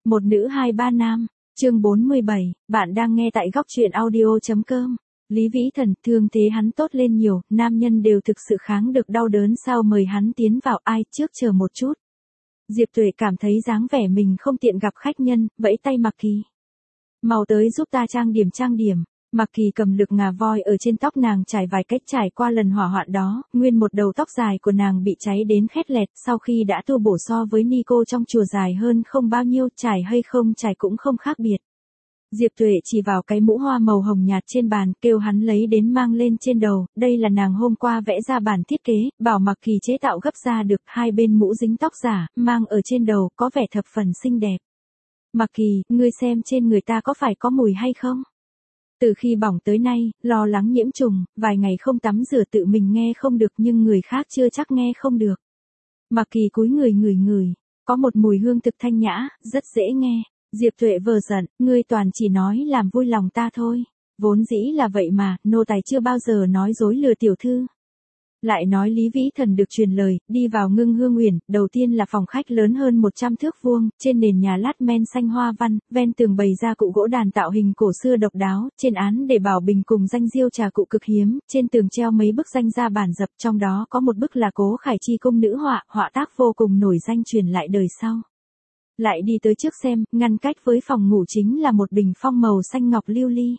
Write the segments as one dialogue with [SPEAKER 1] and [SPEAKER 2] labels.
[SPEAKER 1] Một nữ hai ba nam, chương 47, bạn đang nghe tại góc truyện audio.com. Lý Vĩ Thần, thương thế hắn tốt lên nhiều, nam nhân đều thực sự kháng được đau đớn sao mời hắn tiến vào, ai trước chờ một chút. Diệp Tuệ cảm thấy dáng vẻ mình không tiện gặp khách nhân, vẫy tay Mạc Kỳ. Mau tới giúp ta trang điểm. Mạc Kỳ cầm lực ngà voi ở trên tóc nàng trải vài cách trải qua lần hỏa hoạn đó, nguyên một đầu tóc dài của nàng bị cháy đến khét lẹt sau khi đã tu bổ so với Nico trong chùa dài hơn không bao nhiêu, trải hay không trải cũng không khác biệt. Diệp Tuệ chỉ vào cái mũ hoa màu hồng nhạt trên bàn, kêu hắn lấy đến mang lên trên đầu, đây là nàng hôm qua vẽ ra bản thiết kế, bảo Mạc Kỳ chế tạo gấp ra được, hai bên mũ dính tóc giả, mang ở trên đầu, có vẻ thập phần xinh đẹp. Mạc Kỳ, ngươi xem trên người ta có phải có mùi hay không? Từ khi bỏng tới nay, lo lắng nhiễm trùng, vài ngày không tắm rửa tự mình nghe không được nhưng người khác chưa chắc nghe không được. Mạc Kỳ cúi người ngửi, có một mùi hương thực thanh nhã, rất dễ nghe. Diệp Tuệ vờ giận, ngươi toàn chỉ nói làm vui lòng ta thôi. Vốn dĩ là vậy mà, nô tài chưa bao giờ nói dối lừa tiểu thư. Lại nói Lý Vĩ Thần được truyền lời, đi vào Ngưng Hương Uyển, đầu tiên là phòng khách lớn hơn 100 thước vuông, trên nền nhà lát men xanh hoa văn, ven tường bày ra cụ gỗ đàn tạo hình cổ xưa độc đáo, trên án để bảo bình cùng danh diêu trà cụ cực hiếm, trên tường treo mấy bức danh gia bản dập, trong đó có một bức là Cố Khải Chi công nữ họa tác vô cùng nổi danh truyền lại đời sau. Lại đi tới trước xem, ngăn cách với phòng ngủ chính là một bình phong màu xanh ngọc lưu ly.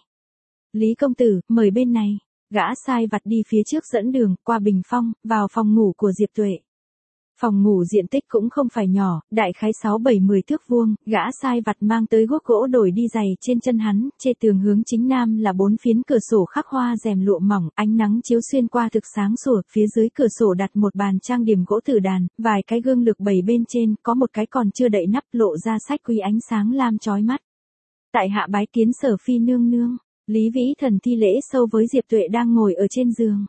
[SPEAKER 1] Lý công tử, mời bên này. Gã sai vặt đi phía trước dẫn đường, qua bình phong, vào phòng ngủ của Diệp Tuệ. Phòng ngủ diện tích cũng không phải nhỏ, đại khái 6-7-10 thước vuông, gã sai vặt mang tới guốc gỗ đổi đi giày trên chân hắn, trên tường hướng chính nam là 4 phiến cửa sổ khắc hoa rèm lụa mỏng, ánh nắng chiếu xuyên qua thực sáng sủa, phía dưới cửa sổ đặt một bàn trang điểm gỗ tử đàn, vài cái gương lược bày bên trên, có một cái còn chưa đậy nắp lộ ra sách quý ánh sáng lam chói mắt. Tại hạ bái kiến Sở phi nương nương. Lý Vĩ Thần thi lễ sâu với Diệp Tuệ đang ngồi ở trên giường.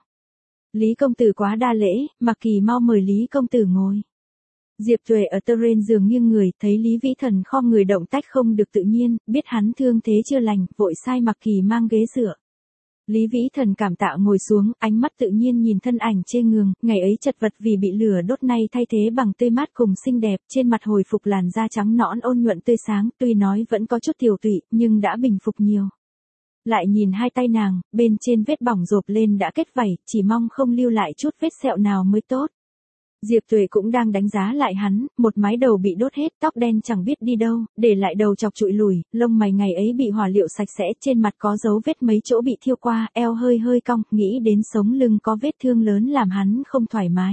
[SPEAKER 1] Lý công tử quá đa lễ, Mạc Kỳ mau mời Lý công tử ngồi. Diệp Tuệ ở trên giường nghiêng người, thấy Lý Vĩ Thần khom người động tác không được tự nhiên, biết hắn thương thế chưa lành, vội sai Mạc Kỳ mang ghế dựa. Lý Vĩ Thần cảm tạ ngồi xuống, ánh mắt tự nhiên nhìn thân ảnh trên giường, ngày ấy chật vật vì bị lửa đốt nay thay thế bằng tươi mát cùng xinh đẹp, trên mặt hồi phục làn da trắng nõn ôn nhuận tươi sáng, tuy nói vẫn có chút tiểu tụy, nhưng đã bình phục nhiều. Lại nhìn hai tay nàng, bên trên vết bỏng rộp lên đã kết vảy, chỉ mong không lưu lại chút vết sẹo nào mới tốt. Diệp Tuệ cũng đang đánh giá lại hắn, một mái đầu bị đốt hết, tóc đen chẳng biết đi đâu, để lại đầu chọc trụi lùi, lông mày ngày ấy bị hỏa liệu sạch sẽ, trên mặt có dấu vết mấy chỗ bị thiêu qua, eo hơi cong, nghĩ đến sống lưng có vết thương lớn làm hắn không thoải mái.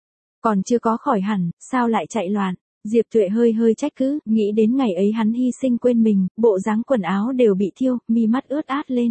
[SPEAKER 1] Còn chưa có khỏi hẳn, sao lại chạy loạn? Diệp Tuệ hơi trách cứ, nghĩ đến ngày ấy hắn hy sinh quên mình, bộ dáng quần áo đều bị thiêu, mi mắt ướt át lên.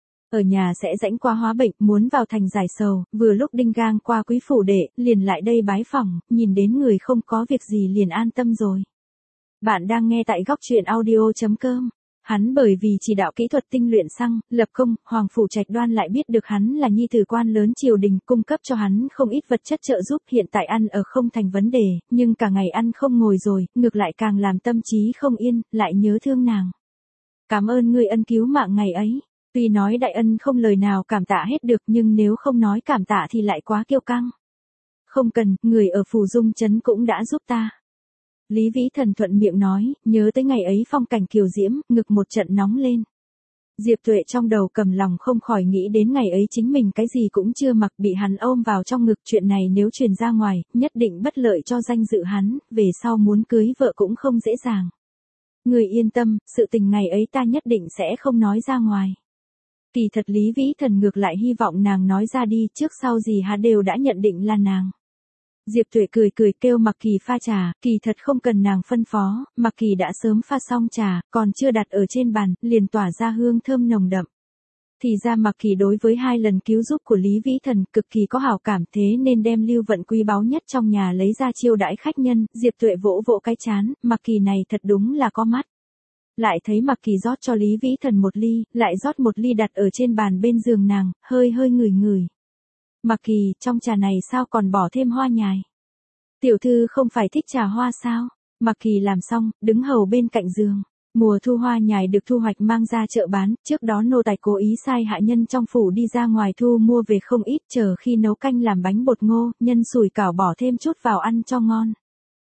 [SPEAKER 1] Ở nhà sẽ rãnh qua hóa bệnh, muốn vào thành giải sầu, vừa lúc đinh gang qua quý phủ đệ, liền lại đây bái phỏng, nhìn đến người không có việc gì liền an tâm rồi. Bạn đang nghe tại góc truyện audio.com. Hắn bởi vì chỉ đạo kỹ thuật tinh luyện xăng, lập công, Hoàng Phủ Trạch Đoan lại biết được hắn là nhi tử quan lớn triều đình, cung cấp cho hắn không ít vật chất trợ giúp, hiện tại ăn ở không thành vấn đề, nhưng cả ngày ăn không ngồi rồi, ngược lại càng làm tâm trí không yên, lại nhớ thương nàng. Cảm ơn ngươi ân cứu mạng ngày ấy. Tuy nói đại ân không lời nào cảm tạ hết được nhưng nếu không nói cảm tạ thì lại quá kiêu căng. Không cần, người ở Phù Dung Trấn cũng đã giúp ta. Lý Vĩ Thần thuận miệng nói, nhớ tới ngày ấy phong cảnh kiều diễm, ngực một trận nóng lên. Diệp Tuệ trong đầu cầm lòng không khỏi nghĩ đến ngày ấy chính mình cái gì cũng chưa mặc bị hắn ôm vào trong ngực, chuyện này nếu truyền ra ngoài, nhất định bất lợi cho danh dự hắn, về sau muốn cưới vợ cũng không dễ dàng. Người yên tâm, sự tình ngày ấy ta nhất định sẽ không nói ra ngoài. Kỳ thật Lý Vĩ Thần ngược lại hy vọng nàng nói ra đi, trước sau gì hắn đều đã nhận định là nàng. Diệp Tuệ cười kêu Mạc Kỳ pha trà, kỳ thật không cần nàng phân phó, Mạc Kỳ đã sớm pha xong trà, còn chưa đặt ở trên bàn, liền tỏa ra hương thơm nồng đậm. Thì ra Mạc Kỳ đối với 2 lần cứu giúp của Lý Vĩ Thần cực kỳ có hảo cảm, thế nên đem lưu vận quý báu nhất trong nhà lấy ra chiêu đãi khách nhân. Diệp Tuệ vỗ cái chán, Mạc Kỳ này thật đúng là có mắt. Lại thấy Mạc Kỳ rót cho Lý Vĩ Thần một ly, lại rót một ly đặt ở trên bàn bên giường nàng, hơi ngửi. Mạc Kỳ, trong trà này sao còn bỏ thêm hoa nhài? Tiểu thư không phải thích trà hoa sao? Mạc Kỳ làm xong, đứng hầu bên cạnh giường. Mùa thu hoa nhài được thu hoạch mang ra chợ bán, trước đó nô tài cố ý sai hạ nhân trong phủ đi ra ngoài thu mua về không ít, chờ khi nấu canh làm bánh bột ngô, nhân sủi cảo bỏ thêm chút vào ăn cho ngon.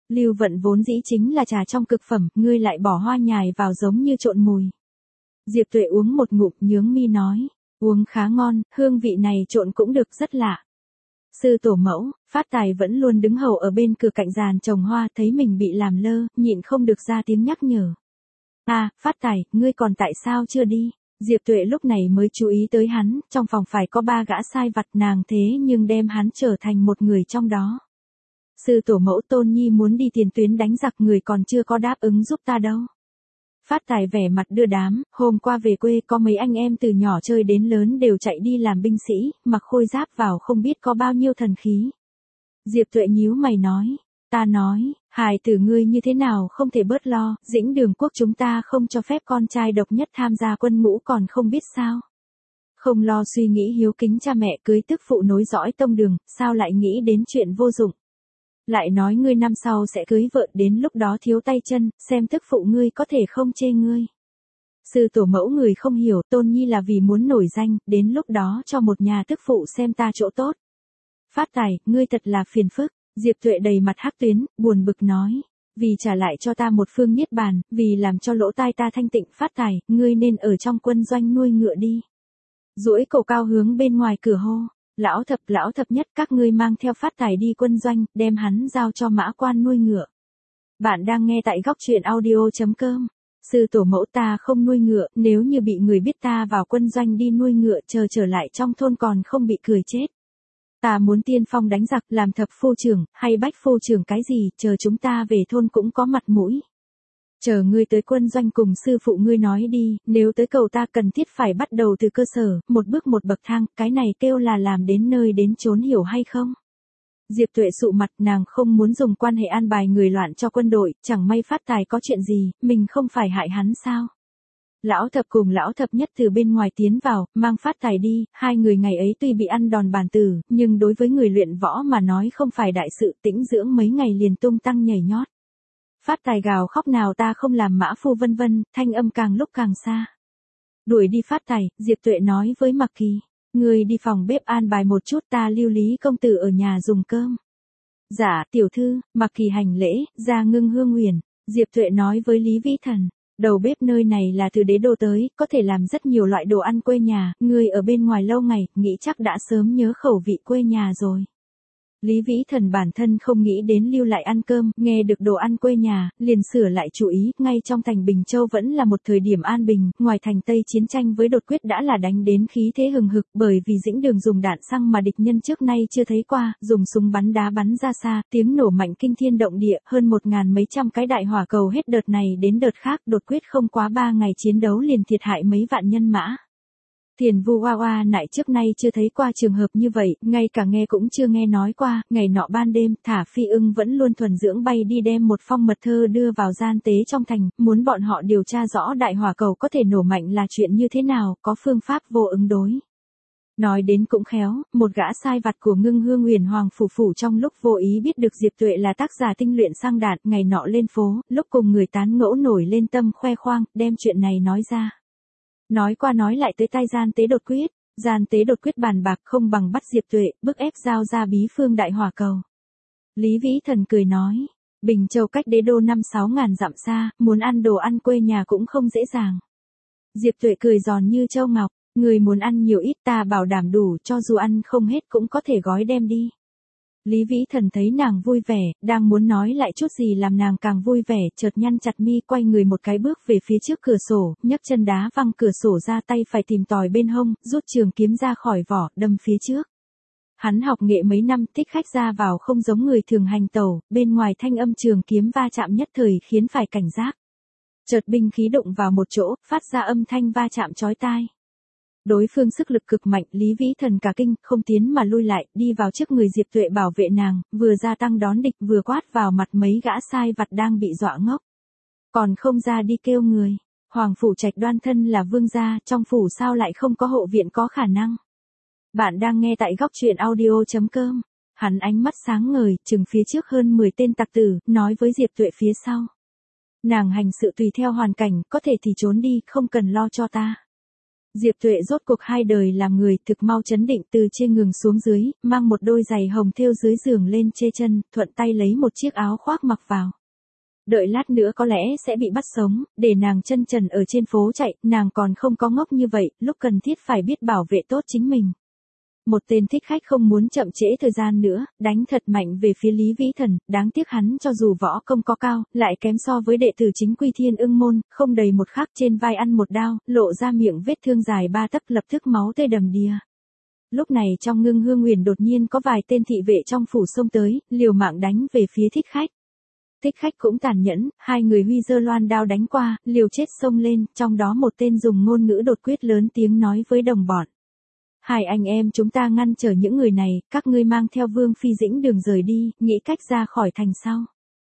[SPEAKER 1] Lưu vận vốn dĩ chính là trà trong cực phẩm, ngươi lại bỏ hoa nhài vào giống như trộn mùi. Diệp Tuệ uống một ngụm nhướng mi nói, uống khá ngon, hương vị này trộn cũng được rất lạ. Sư tổ mẫu, Phát Tài vẫn luôn đứng hầu ở bên cửa cạnh giàn trồng hoa, thấy mình bị làm lơ, nhịn không được ra tiếng nhắc nhở. À, Phát Tài, ngươi còn tại sao chưa đi? Diệp Tuệ lúc này mới chú ý tới hắn, trong phòng phải có 3 gã sai vặt, nàng thế nhưng đem hắn trở thành một người trong đó. Sư tổ mẫu, Tôn Nhi muốn đi tiền tuyến đánh giặc, người còn chưa có đáp ứng giúp ta đâu. Phát Tài vẻ mặt đưa đám, hôm qua về quê có mấy anh em từ nhỏ chơi đến lớn đều chạy đi làm binh sĩ, mặc khôi giáp vào không biết có bao nhiêu thần khí. Diệp Tuệ nhíu mày nói, ta nói, hài tử ngươi như thế nào không thể bớt lo, Dĩnh Đường quốc chúng ta không cho phép con trai độc nhất tham gia quân ngũ còn không biết sao. Không lo suy nghĩ hiếu kính cha mẹ cưới tức phụ nối dõi tông đường, sao lại nghĩ đến chuyện vô dụng. Lại nói ngươi năm sau sẽ cưới vợ, đến lúc đó thiếu tay chân, xem tức phụ ngươi có thể không chê ngươi. Sư tổ mẫu người không hiểu, Tôn Nhi là vì muốn nổi danh, đến lúc đó cho một nhà tức phụ xem ta chỗ tốt. Phát Tài, ngươi thật là phiền phức. Diệp Tuệ đầy mặt hắc tuyến, buồn bực nói, vì trả lại cho ta một phương niết bàn, vì làm cho lỗ tai ta thanh tịnh. Phát Tài, ngươi nên ở trong quân doanh nuôi ngựa đi. Duỗi cổ cao hướng bên ngoài cửa hô. Lão thập nhất, các ngươi mang theo Phát Tài đi quân doanh, đem hắn giao cho mã quan nuôi ngựa. Bạn đang nghe tại góc truyện audio.com. Sư tổ mẫu, ta không nuôi ngựa, nếu như bị người biết ta vào quân doanh đi nuôi ngựa, chờ trở lại trong thôn còn không bị cười chết. Ta muốn tiên phong đánh giặc, làm thập phu trưởng, hay bách phu trưởng cái gì, chờ chúng ta về thôn cũng có mặt mũi. Chờ ngươi tới quân doanh cùng sư phụ ngươi nói đi, nếu tới cầu ta cần thiết phải bắt đầu từ cơ sở, một bước một bậc thang, cái này kêu là làm đến nơi đến chốn, hiểu hay không? Diệp Tuệ sụ mặt, nàng không muốn dùng quan hệ an bài người loạn cho quân đội, chẳng may Phát Tài có chuyện gì, mình không phải hại hắn sao? Lão thập cùng lão thập nhất từ bên ngoài tiến vào, mang Phát Tài đi, hai người ngày ấy tuy bị ăn đòn bàn tử, nhưng đối với người luyện võ mà nói không phải đại sự, tĩnh dưỡng mấy ngày liền tung tăng nhảy nhót. Phát Tài gào khóc, nào ta không làm mã phu vân vân, thanh âm càng lúc càng xa. Đuổi đi Phát Tài, Diệp Tuệ nói với Mạc Kỳ, người đi phòng bếp an bài một chút, ta lưu Lý công tử ở nhà dùng cơm. Dạ, tiểu thư. Mạc Kỳ hành lễ, ra Ngưng Hương Huyền. Diệp Tuệ nói với Lý Vĩ Thần, đầu bếp nơi này là từ đế đô tới, có thể làm rất nhiều loại đồ ăn quê nhà, người ở bên ngoài lâu ngày, nghĩ chắc đã sớm nhớ khẩu vị quê nhà rồi. Lý Vĩ Thần bản thân không nghĩ đến lưu lại ăn cơm, nghe được đồ ăn quê nhà, liền sửa lại chủ ý, ngay trong thành Bình Châu vẫn là một thời điểm an bình, ngoài thành Tây chiến tranh với đột quyết đã là đánh đến khí thế hừng hực, bởi vì Dĩnh Đường dùng đạn xăng mà địch nhân trước nay chưa thấy qua, dùng súng bắn đá bắn ra xa, tiếng nổ mạnh kinh thiên động địa, hơn 1.000 mấy trăm cái đại hỏa cầu hết đợt này đến đợt khác, đột quyết không quá 3 ngày chiến đấu liền thiệt hại mấy vạn nhân mã. Thiền Vu Hoa Hoa nại trước nay chưa thấy qua trường hợp như vậy, ngay cả nghe cũng chưa nghe nói qua, ngày nọ ban đêm, Thả Phi Ưng vẫn luôn thuần dưỡng bay đi đem một phong mật thơ đưa vào gian tế trong thành, muốn bọn họ điều tra rõ đại hỏa cầu có thể nổ mạnh là chuyện như thế nào, có phương pháp vô ứng đối. Nói đến cũng khéo, một gã sai vặt của Ngưng Hương Huyền Hoàng phủ trong lúc vô ý biết được Diệp Tuệ là tác giả tinh luyện xăng đạn, ngày nọ lên phố, lúc cùng người tán ngẫu nổi lên tâm khoe khoang, đem chuyện này nói ra. Nói qua nói lại tới tay gian tế đột quyết, gian tế đột quyết bàn bạc không bằng bắt Diệp Tuệ, bức ép giao ra bí phương đại hỏa cầu. Lý Vĩ Thần cười nói, Bình Châu cách đế đô 5-6 ngàn dặm xa, muốn ăn đồ ăn quê nhà cũng không dễ dàng. Diệp Tuệ cười giòn như châu ngọc, người muốn ăn nhiều ít ta bảo đảm đủ, cho dù ăn không hết cũng có thể gói đem đi. Lý Vĩ Thần thấy nàng vui vẻ, đang muốn nói lại chút gì làm nàng càng vui vẻ, chợt nhăn chặt mi quay người một cái bước về phía trước cửa sổ, nhấc chân đá văng cửa sổ ra, tay phải tìm tòi bên hông, rút trường kiếm ra khỏi vỏ, đâm phía trước. Hắn học nghệ mấy năm, thích khách ra vào không giống người thường hành tẩu, bên ngoài thanh âm trường kiếm va chạm nhất thời khiến phải cảnh giác. Chợt binh khí đụng vào một chỗ, phát ra âm thanh va chạm chói tai. Đối phương sức lực cực mạnh, Lý Vĩ Thần cả kinh, không tiến mà lui lại, đi vào trước người Diệp Tuệ bảo vệ nàng, vừa gia tăng đón địch vừa quát vào mặt mấy gã sai vặt đang bị dọa ngốc. Còn không ra đi kêu người, Hoàng phủ Trạch Đoan thân là vương gia, trong phủ sao lại không có hộ viện có khả năng. Bạn đang nghe tại góc truyện audio.com. Hắn ánh mắt sáng ngời, chừng phía trước hơn 10 tên tặc tử, nói với Diệp Tuệ phía sau. Nàng hành sự tùy theo hoàn cảnh, có thể thì trốn đi, không cần lo cho ta. Diệp Tuệ rốt cuộc hai đời làm người thực mau chấn định từ trên ngừng xuống dưới, mang một đôi giày hồng thêu dưới giường lên chê chân, thuận tay lấy một chiếc áo khoác mặc vào. Đợi lát nữa có lẽ sẽ bị bắt sống, để nàng chân trần ở trên phố chạy, nàng còn không có ngốc như vậy, lúc cần thiết phải biết bảo vệ tốt chính mình. Một tên thích khách không muốn chậm trễ thời gian nữa, đánh thật mạnh về phía Lý Vĩ Thần, đáng tiếc hắn cho dù võ công có cao, lại kém so với đệ tử chính quy Thiên Ưng môn, không đầy một khắc trên vai ăn một đao, lộ ra miệng vết thương dài 3 tấc lập tức máu tươi đầm đìa. Lúc này trong Ngưng Hương Huyền đột nhiên có vài tên thị vệ trong phủ xông tới, liều mạng đánh về phía thích khách. Thích khách cũng tàn nhẫn, hai người huy giơ loan đao đánh qua, liều chết xông lên, trong đó một tên dùng ngôn ngữ đột quyết lớn tiếng nói với đồng bọn. Hai anh em chúng ta ngăn trở những người này, các ngươi mang theo Vương Phi Dĩnh Đường rời đi, nghĩ cách ra khỏi thành sau.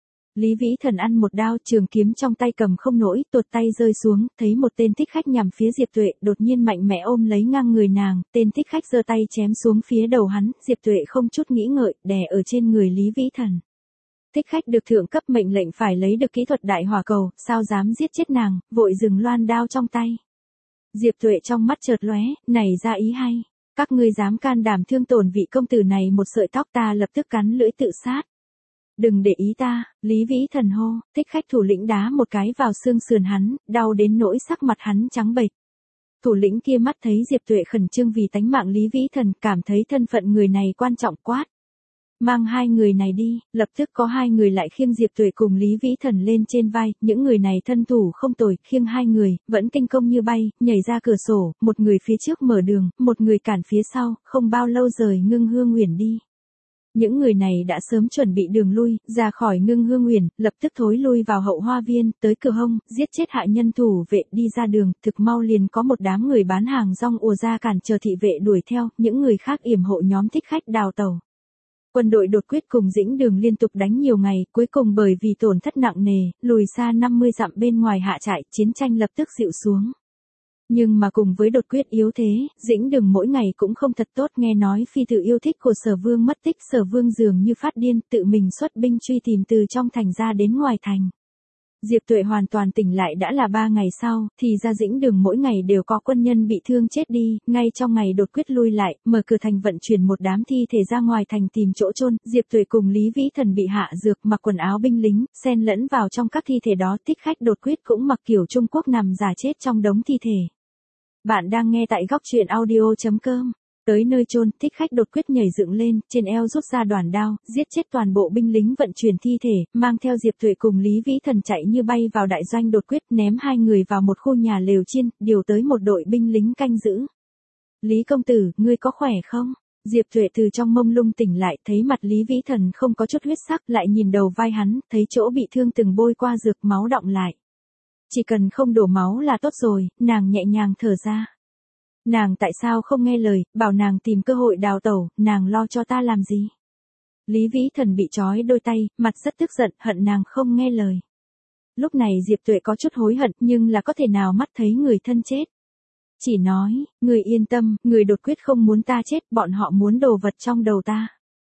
[SPEAKER 1] Lý Vĩ Thần ăn một đao, trường kiếm trong tay cầm không nổi, tuột tay rơi xuống, thấy một tên thích khách nhằm phía Diệp Tuệ, đột nhiên mạnh mẽ ôm lấy ngang người nàng, tên thích khách giơ tay chém xuống phía đầu hắn, Diệp Tuệ không chút nghĩ ngợi, đè ở trên người Lý Vĩ Thần. Thích khách được thượng cấp mệnh lệnh phải lấy được kỹ thuật đại hỏa cầu, sao dám giết chết nàng, vội dừng loan đao trong tay. Diệp Tuệ trong mắt chợt lóe, nảy ra ý hay. Các ngươi dám can đảm thương tổn vị công tử này một sợi tóc, ta lập tức cắn lưỡi tự sát. Đừng để ý ta, Lý Vĩ Thần hô, thích khách thủ lĩnh đá một cái vào xương sườn hắn, đau đến nỗi sắc mặt hắn trắng bệch. Thủ lĩnh kia mắt thấy Diệp Tuệ khẩn trương vì tánh mạng Lý Vĩ Thần, cảm thấy thân phận người này quan trọng quát. Mang hai người này đi, lập tức có hai người lại khiêng Diệp Tuệ cùng Lý Vĩ Thần lên trên vai, những người này thân thủ không tồi, khiêng hai người, vẫn kinh công như bay, nhảy ra cửa sổ, một người phía trước mở đường, một người cản phía sau, không bao lâu rời Ngưng Hương Huyền đi. Những người này đã sớm chuẩn bị đường lui, ra khỏi Ngưng Hương Huyền, lập tức thối lui vào hậu hoa viên, tới cửa hông, giết chết hạ nhân thủ vệ đi ra đường, thực mau liền có một đám người bán hàng rong ùa ra cản chờ thị vệ đuổi theo, những người khác yểm hộ nhóm thích khách đào tẩu. Quân đội đột quyết cùng Dĩnh Đường liên tục đánh nhiều ngày, cuối cùng bởi vì tổn thất nặng nề, lùi xa 50 dặm bên ngoài hạ trại, chiến tranh lập tức dịu xuống. Nhưng mà cùng với đột quyết yếu thế, Dĩnh Đường mỗi ngày cũng không thật tốt, nghe nói phi tử yêu thích của Sở Vương mất tích, Sở Vương dường như phát điên, tự mình xuất binh truy tìm từ trong thành ra đến ngoài thành. Diệp Tuệ hoàn toàn tỉnh lại đã là 3 ngày sau, thì ra Dĩnh Đường mỗi ngày đều có quân nhân bị thương chết đi, ngay trong ngày đột quyết lui lại, mở cửa thành vận chuyển một đám thi thể ra ngoài thành tìm chỗ chôn. Diệp Tuệ cùng Lý Vĩ Thần bị hạ dược, mặc quần áo binh lính, xen lẫn vào trong các thi thể đó, thích khách đột quyết cũng mặc kiểu Trung Quốc nằm giả chết trong đống thi thể. Bạn đang nghe tại góc truyện audio.com. Tới nơi chôn, thích khách đột quyết nhảy dựng lên, trên eo rút ra đoàn đao, giết chết toàn bộ binh lính vận chuyển thi thể, mang theo Diệp Tuệ cùng Lý Vĩ Thần chạy như bay vào đại doanh đột quyết, ném hai người vào một khu nhà lều chiên, điều tới một đội binh lính canh giữ. Lý công tử, ngươi có khỏe không? Diệp Tuệ từ trong mông lung tỉnh lại, thấy mặt Lý Vĩ Thần không có chút huyết sắc, lại nhìn đầu vai hắn, thấy chỗ bị thương từng bôi qua dược, máu đọng lại. Chỉ cần không đổ máu là tốt rồi, nàng nhẹ nhàng thở ra. Nàng tại sao không nghe lời, bảo nàng tìm cơ hội đào tẩu, nàng lo cho ta làm gì? Lý Vĩ Thần bị trói đôi tay, mặt rất tức giận, hận nàng không nghe lời. Lúc này Diệp Tuệ có chút hối hận, nhưng là có thể nào mắt thấy người thân chết. Chỉ nói, người yên tâm, người đột quyết không muốn ta chết, bọn họ muốn đồ vật trong đầu ta.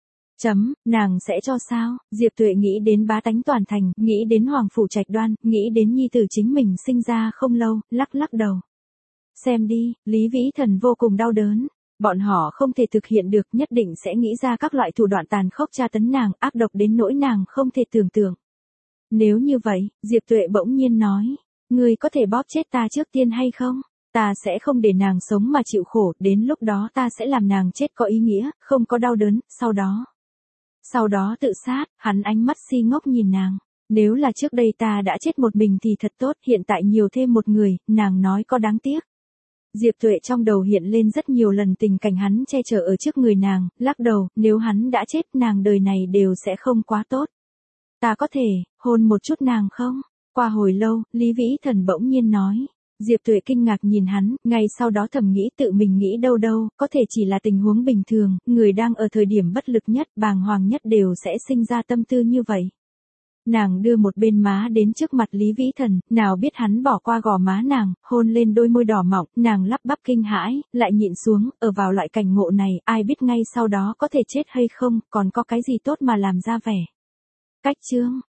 [SPEAKER 1] Nàng sẽ cho sao? Diệp Tuệ nghĩ đến bá tánh toàn thành, nghĩ đến Hoàng Phủ Trạch Đoan, nghĩ đến nhi tử chính mình sinh ra không lâu, lắc lắc đầu. Xem đi, Lý Vĩ Thần vô cùng đau đớn. Bọn họ không thể thực hiện được, nhất định sẽ nghĩ ra các loại thủ đoạn tàn khốc tra tấn nàng, ác độc đến nỗi nàng không thể tưởng tượng. Nếu như vậy, Diệp Tuệ bỗng nhiên nói, ngươi có thể bóp chết ta trước tiên hay không? Ta sẽ không để nàng sống mà chịu khổ, đến lúc đó ta sẽ làm nàng chết có ý nghĩa, không có đau đớn, sau đó tự sát. Hắn ánh mắt si ngốc nhìn nàng. Nếu là trước đây ta đã chết một mình thì thật tốt, hiện tại nhiều thêm một người, nàng nói có đáng tiếc. Diệp Tuệ trong đầu hiện lên rất nhiều lần tình cảnh hắn che chở ở trước người nàng, lắc đầu, nếu hắn đã chết nàng đời này đều sẽ không quá tốt. Ta có thể, hôn một chút nàng không? Qua hồi lâu, Lý Vĩ Thần bỗng nhiên nói. Diệp Tuệ kinh ngạc nhìn hắn, ngay sau đó thầm nghĩ tự mình nghĩ đâu, có thể chỉ là tình huống bình thường, người đang ở thời điểm bất lực nhất, bàng hoàng nhất đều sẽ sinh ra tâm tư như vậy. Nàng đưa một bên má đến trước mặt Lý Vĩ Thần, nào biết hắn bỏ qua gò má nàng, hôn lên đôi môi đỏ mọng, nàng lắp bắp kinh hãi, lại nhịn xuống, ở vào loại cảnh ngộ này, ai biết ngay sau đó có thể chết hay không, còn có cái gì tốt mà làm ra vẻ. Cách chương